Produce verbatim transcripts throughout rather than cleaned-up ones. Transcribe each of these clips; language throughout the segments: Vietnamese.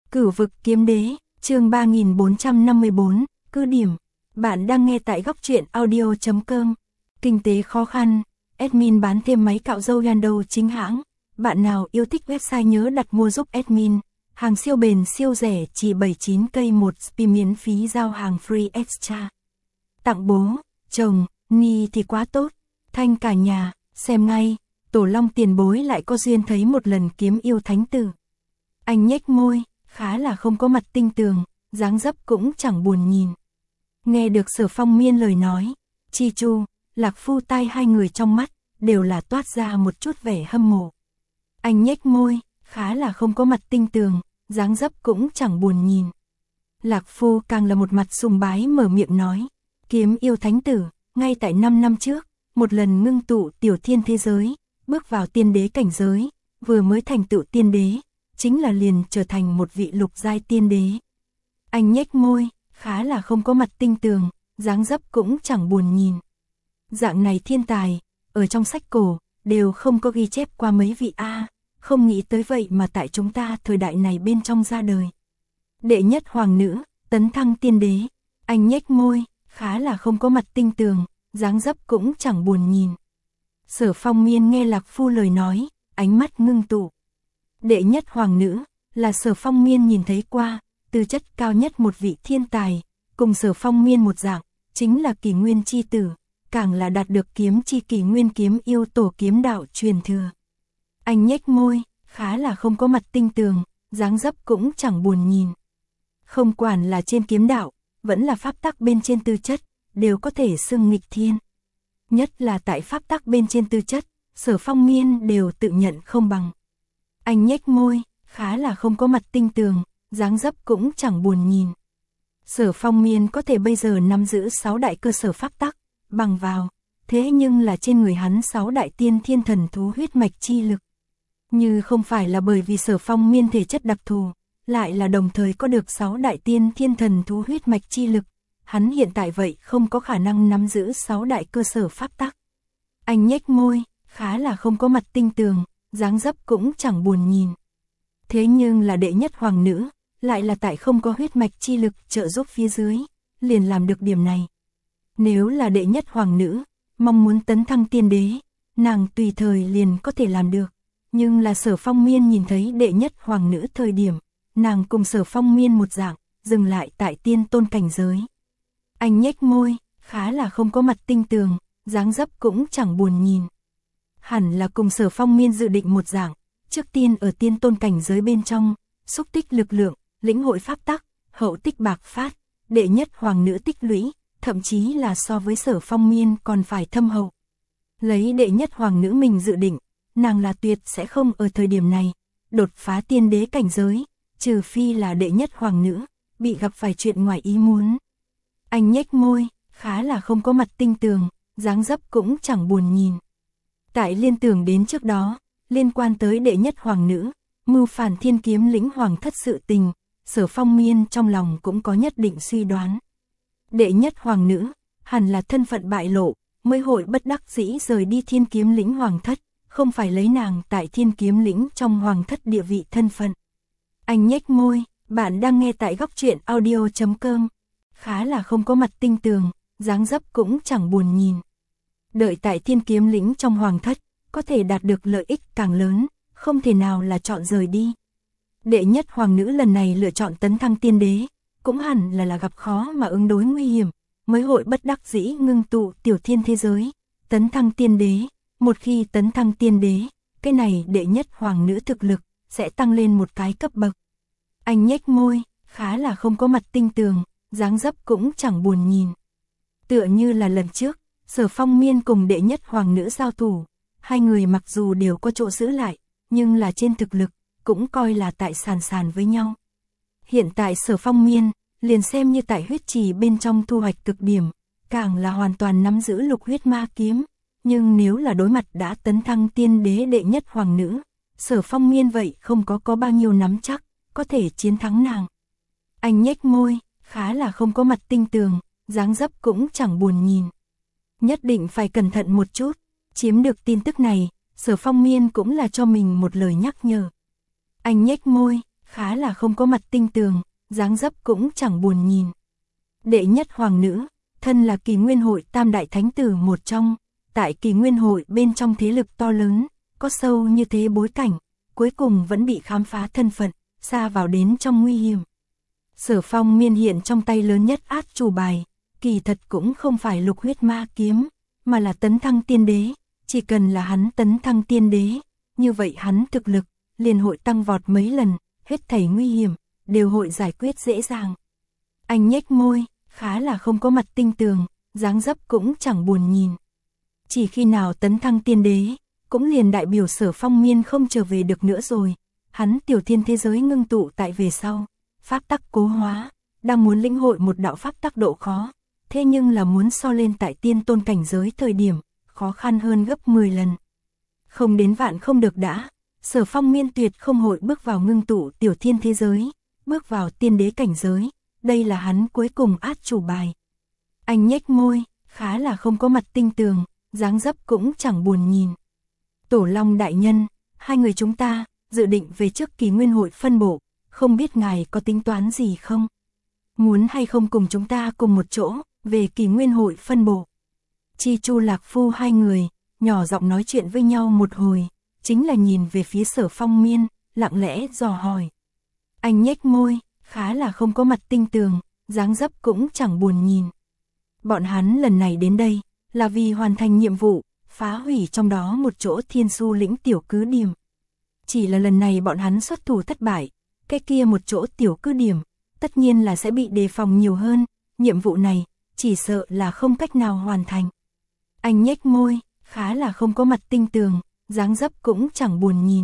Cửu vực kiếm đế, chương ba nghìn bốn trăm năm mươi bốn, cứ điểm. Bạn đang nghe tại góc truyện audio chấm com. Kinh tế khó khăn, admin bán thêm máy cạo râu Yando chính hãng. Bạn nào yêu thích website nhớ đặt mua giúp admin. Hàng siêu bền siêu rẻ chỉ bảy mươi chín cây một spi miễn phí giao hàng free extra. Tặng bố, chồng, ni thì quá tốt. Thanh cả nhà, xem ngay, Tổ Long tiền bối lại có duyên thấy một lần kiếm yêu thánh tử. Anh nhếch môi, khá là không có mặt tinh tường, dáng dấp cũng chẳng buồn nhìn. Nghe được Sở Phong Miên lời nói, Chi Chu, Lạc Phu Tai hai người trong mắt, đều là toát ra một chút vẻ hâm mộ. Anh nhếch môi, khá là không có mặt tinh tường, dáng dấp cũng chẳng buồn nhìn. Lạc Phu càng là một mặt sùng bái mở miệng nói, kiếm yêu thánh tử, ngay tại năm năm trước, một lần ngưng tụ tiểu thiên thế giới, bước vào tiên đế cảnh giới, vừa mới thành tựu tiên đế, chính là liền trở thành một vị lục giai tiên đế. Anh nhếch môi, khá là không có mặt tinh tường, dáng dấp cũng chẳng buồn nhìn. Dạng này thiên tài, ở trong sách cổ, đều không có ghi chép qua mấy vị A, không nghĩ tới vậy mà tại chúng ta thời đại này bên trong ra đời. Đệ nhất hoàng nữ, tấn thăng tiên đế, anh nhếch môi, khá là không có mặt tinh tường, dáng dấp cũng chẳng buồn nhìn. Sở Phong Miên nghe Lạc Phu lời nói, ánh mắt ngưng tụ. Đệ nhất hoàng nữ, là Sở Phong Miên nhìn thấy qua, tư chất cao nhất một vị thiên tài, cùng Sở Phong Miên một dạng, chính là Kỷ Nguyên chi tử, càng là đạt được kiếm chi Kỷ Nguyên kiếm yêu tổ kiếm đạo truyền thừa. Anh nhếch môi, khá là không có mặt tinh tường, dáng dấp cũng chẳng buồn nhìn. Không quản là trên kiếm đạo, vẫn là pháp tắc bên trên tư chất, đều có thể xưng nghịch thiên. Nhất là tại pháp tắc bên trên tư chất, Sở Phong Miên đều tự nhận không bằng. Anh nhếch môi, khá là không có mặt tinh tường, dáng dấp cũng chẳng buồn nhìn. Sở Phong Miên có thể bây giờ nắm giữ sáu đại cơ sở pháp tắc, bằng vào, thế nhưng là trên người hắn sáu đại tiên thiên thần thú huyết mạch chi lực. Như không phải là bởi vì Sở Phong Miên thể chất đặc thù, lại là đồng thời có được sáu đại tiên thiên thần thú huyết mạch chi lực, hắn hiện tại vậy không có khả năng nắm giữ sáu đại cơ sở pháp tắc. Anh nhếch môi, khá là không có mặt tinh tường, dáng dấp cũng chẳng buồn nhìn. Thế nhưng là đệ nhất hoàng nữ, lại là tại không có huyết mạch chi lực trợ giúp phía dưới, liền làm được điểm này. Nếu là đệ nhất hoàng nữ, mong muốn tấn thăng tiên đế, nàng tùy thời liền có thể làm được. Nhưng là Sở Phong Miên nhìn thấy đệ nhất hoàng nữ thời điểm, nàng cùng Sở Phong Miên một dạng, dừng lại tại tiên tôn cảnh giới. Anh nhếch môi, khá là không có mặt tinh tường, dáng dấp cũng chẳng buồn nhìn. Hẳn là cùng Sở Phong Miên dự định một dạng, trước tiên ở tiên tôn cảnh giới bên trong, xúc tích lực lượng, lĩnh hội pháp tắc, hậu tích bạc phát, đệ nhất hoàng nữ tích lũy, thậm chí là so với Sở Phong Miên còn phải thâm hậu. Lấy đệ nhất hoàng nữ mình dự định, nàng là tuyệt sẽ không ở thời điểm này đột phá tiên đế cảnh giới, trừ phi là đệ nhất hoàng nữ bị gặp phải chuyện ngoài ý muốn. Anh nhếch môi, khá là không có mặt tinh tường, dáng dấp cũng chẳng buồn nhìn. Tại liên tưởng đến trước đó, liên quan tới đệ nhất hoàng nữ, mưu phản thiên kiếm lĩnh hoàng thất sự tình, Sở Phong Miên trong lòng cũng có nhất định suy đoán. Đệ nhất hoàng nữ, hẳn là thân phận bại lộ, mới hội bất đắc dĩ rời đi thiên kiếm lĩnh hoàng thất, không phải lấy nàng tại thiên kiếm lĩnh trong hoàng thất địa vị thân phận. Anh nhếch môi, bạn đang nghe tại góc truyện audio chấm com, khá là không có mặt tinh tường, dáng dấp cũng chẳng buồn nhìn. Đợi tại thiên kiếm lĩnh trong hoàng thất, có thể đạt được lợi ích càng lớn, không thể nào là chọn rời đi. Đệ nhất hoàng nữ lần này lựa chọn tấn thăng tiên đế, cũng hẳn là là gặp khó mà ứng đối nguy hiểm, mới hội bất đắc dĩ ngưng tụ tiểu thiên thế giới, tấn thăng tiên đế. Một khi tấn thăng tiên đế, cái này đệ nhất hoàng nữ thực lực, sẽ tăng lên một cái cấp bậc. Anh nhếch môi, khá là không có mặt tinh tường, dáng dấp cũng chẳng buồn nhìn. Tựa như là lần trước, Sở Phong Miên cùng đệ nhất hoàng nữ giao thủ, hai người mặc dù đều có chỗ giữ lại, nhưng là trên thực lực, cũng coi là tại sàn sàn với nhau. Hiện tại Sở Phong Miên, liền xem như tại huyết trì bên trong thu hoạch cực điểm, càng là hoàn toàn nắm giữ lục huyết ma kiếm. Nhưng nếu là đối mặt đã tấn thăng tiên đế đệ nhất hoàng nữ, Sở Phong Miên vậy không có có bao nhiêu nắm chắc, có thể chiến thắng nàng. Anh nhếch môi, khá là không có mặt tinh tường, dáng dấp cũng chẳng buồn nhìn. Nhất định phải cẩn thận một chút, chiếm được tin tức này, Sở Phong Miên cũng là cho mình một lời nhắc nhở. Anh nhếch môi, khá là không có mặt tinh tường, dáng dấp cũng chẳng buồn nhìn. Đệ nhất hoàng nữ, thân là Kỳ Nguyên hội tam đại thánh tử một trong, tại Kỳ Nguyên hội bên trong thế lực to lớn, có sâu như thế bối cảnh, cuối cùng vẫn bị khám phá thân phận, xa vào đến trong nguy hiểm. Sở Phong Miên hiện trong tay lớn nhất át chủ bài, kỳ thật cũng không phải lục huyết ma kiếm, mà là tấn thăng tiên đế, chỉ cần là hắn tấn thăng tiên đế, như vậy hắn thực lực liền hội tăng vọt mấy lần, hết thảy nguy hiểm đều hội giải quyết dễ dàng. Anh nhếch môi, khá là không có mặt tinh tường, dáng dấp cũng chẳng buồn nhìn. Chỉ khi nào tấn thăng tiên đế, cũng liền đại biểu Sở Phong Miên không trở về được nữa rồi. Hắn tiểu thiên thế giới ngưng tụ tại về sau, pháp tắc cố hóa, đang muốn lĩnh hội một đạo pháp tắc độ khó, thế nhưng là muốn so lên tại tiên tôn cảnh giới thời điểm, khó khăn hơn gấp mười lần. Không đến vạn không được đã, Sở Phong Miên tuyệt không hội bước vào ngưng tụ tiểu thiên thế giới, bước vào tiên đế cảnh giới, đây là hắn cuối cùng át chủ bài. Anh nhếch môi, khá là không có mặt tinh tường, dáng dấp cũng chẳng buồn nhìn. Tổ Long đại nhân, hai người chúng ta dự định về trước Kỳ Nguyên hội phân bộ, không biết ngài có tính toán gì không? Muốn hay không cùng chúng ta cùng một chỗ về Kỳ Nguyên hội phân bộ? Chi Chu Lạc Phu hai người nhỏ giọng nói chuyện với nhau một hồi, chính là nhìn về phía Sở Phong Miên, lặng lẽ dò hỏi. Anh nhếch môi, khá là không có mặt tinh tường, dáng dấp cũng chẳng buồn nhìn. Bọn hắn lần này đến đây là vì hoàn thành nhiệm vụ, phá hủy trong đó một chỗ Thiên Su lĩnh tiểu cứ điểm. Chỉ là lần này bọn hắn xuất thủ thất bại, cái kia một chỗ tiểu cứ điểm, tất nhiên là sẽ bị đề phòng nhiều hơn, nhiệm vụ này chỉ sợ là không cách nào hoàn thành. Anh nhếch môi, khá là không có mặt tinh tường, dáng dấp cũng chẳng buồn nhìn.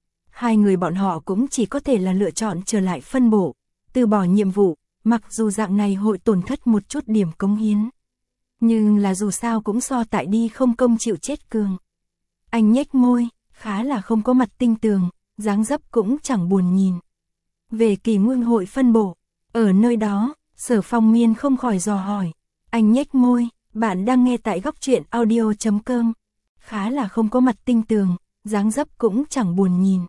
Hai người bọn họ cũng chỉ có thể là lựa chọn trở lại phân bộ, từ bỏ nhiệm vụ, mặc dù dạng này hội tổn thất một chút điểm cống hiến. Nhưng là dù sao cũng so tại đi không công chịu chết cường. Anh nhếch môi, khá là không có mặt tinh tường, dáng dấp cũng chẳng buồn nhìn. Về Kỳ Nguyên hội phân bộ, ở nơi đó, Sở Phong Miên không khỏi dò hỏi. Anh nhếch môi, bạn đang nghe tại góc truyện audio chấm com. Khá là không có mặt tinh tường, dáng dấp cũng chẳng buồn nhìn.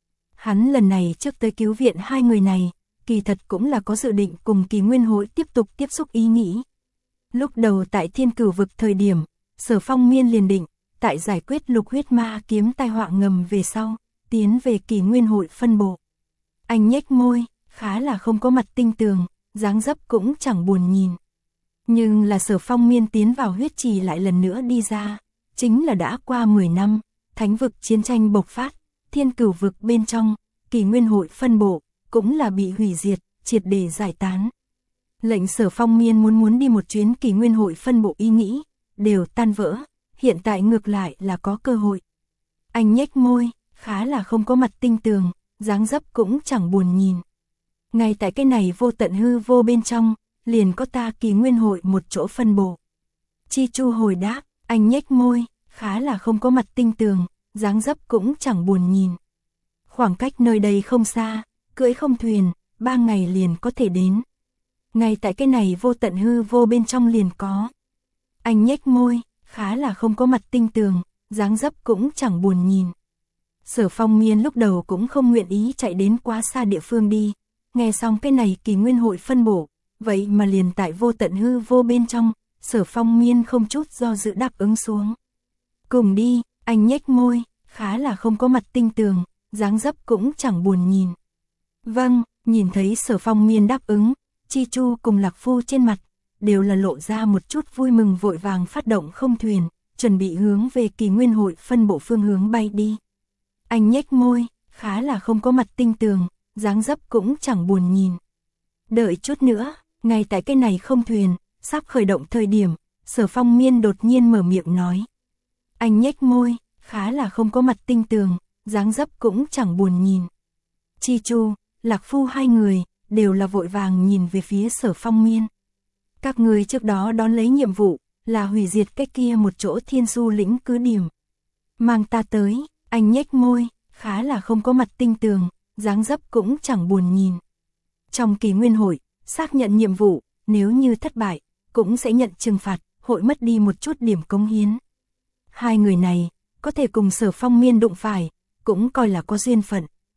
Hắn lần này trước tới cứu viện hai người này, kỳ thật cũng là có dự định cùng Kỳ Nguyên hội tiếp tục tiếp xúc ý nghĩ. Lúc đầu tại Thiên Cửu vực thời điểm, Sở Phong Miên liền định, tại giải quyết lục huyết ma kiếm tai họa ngầm về sau, tiến về Kỳ Nguyên hội phân bộ. Anh nhếch môi, khá là không có mặt tinh tường, dáng dấp cũng chẳng buồn nhìn. Nhưng là Sở Phong Miên tiến vào huyết trì lại lần nữa đi ra, chính là đã qua mười năm, thánh vực chiến tranh bộc phát, Thiên Cửu vực bên trong, Kỳ Nguyên hội phân bộ, cũng là bị hủy diệt, triệt để giải tán. Lệnh Sở Phong Miên muốn muốn đi một chuyến Kỳ Nguyên hội phân bộ ý nghĩ, đều tan vỡ, hiện tại ngược lại là có cơ hội. Anh nhếch môi, khá là không có mặt tinh tường, dáng dấp cũng chẳng buồn nhìn. Ngay tại cái này vô tận hư vô bên trong, liền có ta Kỳ Nguyên hội một chỗ phân bộ. Chi Chu hồi đáp, anh nhếch môi, khá là không có mặt tinh tường, dáng dấp cũng chẳng buồn nhìn. Khoảng cách nơi đây không xa, cưỡi không thuyền, ba ngày liền có thể đến. Ngay tại cái này vô tận hư vô bên trong liền có. Anh nhếch môi, khá là không có mặt tinh tường, dáng dấp cũng chẳng buồn nhìn. Sở Phong Miên lúc đầu cũng không nguyện ý chạy đến quá xa địa phương đi, nghe xong cái này Kỳ Nguyên hội phân bổ, vậy mà liền tại vô tận hư vô bên trong, Sở Phong Miên không chút do dự đáp ứng xuống. Cùng đi, anh nhếch môi, khá là không có mặt tinh tường, dáng dấp cũng chẳng buồn nhìn. Vâng, nhìn thấy Sở Phong Miên đáp ứng, Chi Chu cùng Lạc Phu trên mặt, đều là lộ ra một chút vui mừng, vội vàng phát động không thuyền, chuẩn bị hướng về Kỳ Nguyên hội phân bộ phương hướng bay đi. Anh nhếch môi, khá là không có mặt tinh tường, dáng dấp cũng chẳng buồn nhìn. Đợi chút nữa, ngay tại cái này không thuyền, sắp khởi động thời điểm, Sở Phong Miên đột nhiên mở miệng nói. Anh nhếch môi, khá là không có mặt tinh tường, dáng dấp cũng chẳng buồn nhìn. Chi Chu, Lạc Phu hai người, đều là vội vàng nhìn về phía Sở Phong Miên. Các người trước đó đón lấy nhiệm vụ, là hủy diệt cái kia một chỗ Thiên Su lĩnh cứ điểm. Mang ta tới, anh nhếch môi, khá là không có mặt tinh tường, dáng dấp cũng chẳng buồn nhìn. Trong Kỳ Nguyên hội, xác nhận nhiệm vụ, nếu như thất bại, cũng sẽ nhận trừng phạt, hội mất đi một chút điểm cống hiến. Hai người này, có thể cùng Sở Phong Miên đụng phải, cũng coi là có duyên phận.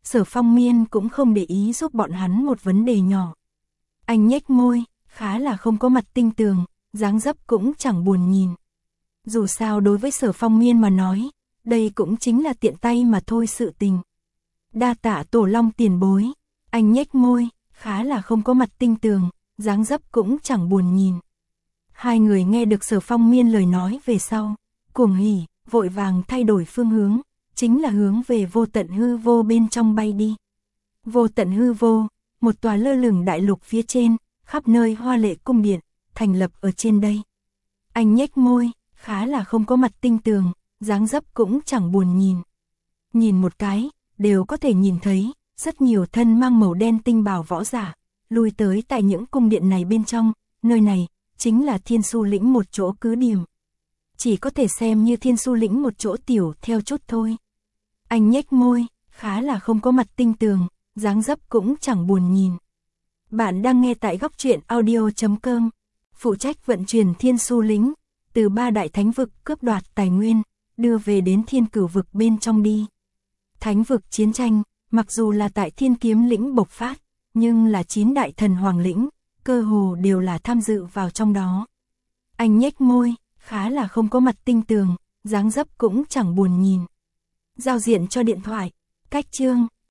Sở Phong Miên cũng không để ý giúp bọn hắn một vấn đề nhỏ. Anh nhếch môi, khá là không có mặt tinh tường, dáng dấp cũng chẳng buồn nhìn. Dù sao đối với Sở Phong Miên mà nói, đây cũng chính là tiện tay mà thôi sự tình. Đa tạ Tổ Long tiền bối, anh nhếch môi, khá là không có mặt tinh tường, dáng dấp cũng chẳng buồn nhìn. Hai người nghe được Sở Phong Miên lời nói về sau, cuồng hỉ, vội vàng thay đổi phương hướng, chính là hướng về vô tận hư vô bên trong bay đi. Vô tận hư vô, một tòa lơ lửng đại lục phía trên, khắp nơi hoa lệ cung điện, thành lập ở trên đây. Anh nhếch môi, khá là không có mặt tinh tường, dáng dấp cũng chẳng buồn nhìn. Nhìn một cái, đều có thể nhìn thấy, rất nhiều thân mang màu đen tinh bào võ giả, lui tới tại những cung điện này bên trong, nơi này, chính là Thiên Su lĩnh một chỗ cứ điểm. Chỉ có thể xem như Thiên Su lĩnh một chỗ tiểu theo chút thôi. Anh nhếch môi, khá là không có mặt tinh tường, dáng dấp cũng chẳng buồn nhìn. Bạn đang nghe tại góc truyện audio chấm com, phụ trách vận chuyển Thiên Su lĩnh, từ ba đại thánh vực cướp đoạt tài nguyên, đưa về đến thiên cửu vực bên trong đi. Thánh vực chiến tranh, mặc dù là tại Thiên Kiếm lĩnh bộc phát, nhưng là chín đại thần hoàng lĩnh, cơ hồ đều là tham dự vào trong đó. Anh nhếch môi, khá là không có mặt tinh tường, dáng dấp cũng chẳng buồn nhìn. Giao diện cho điện thoại, cách chương,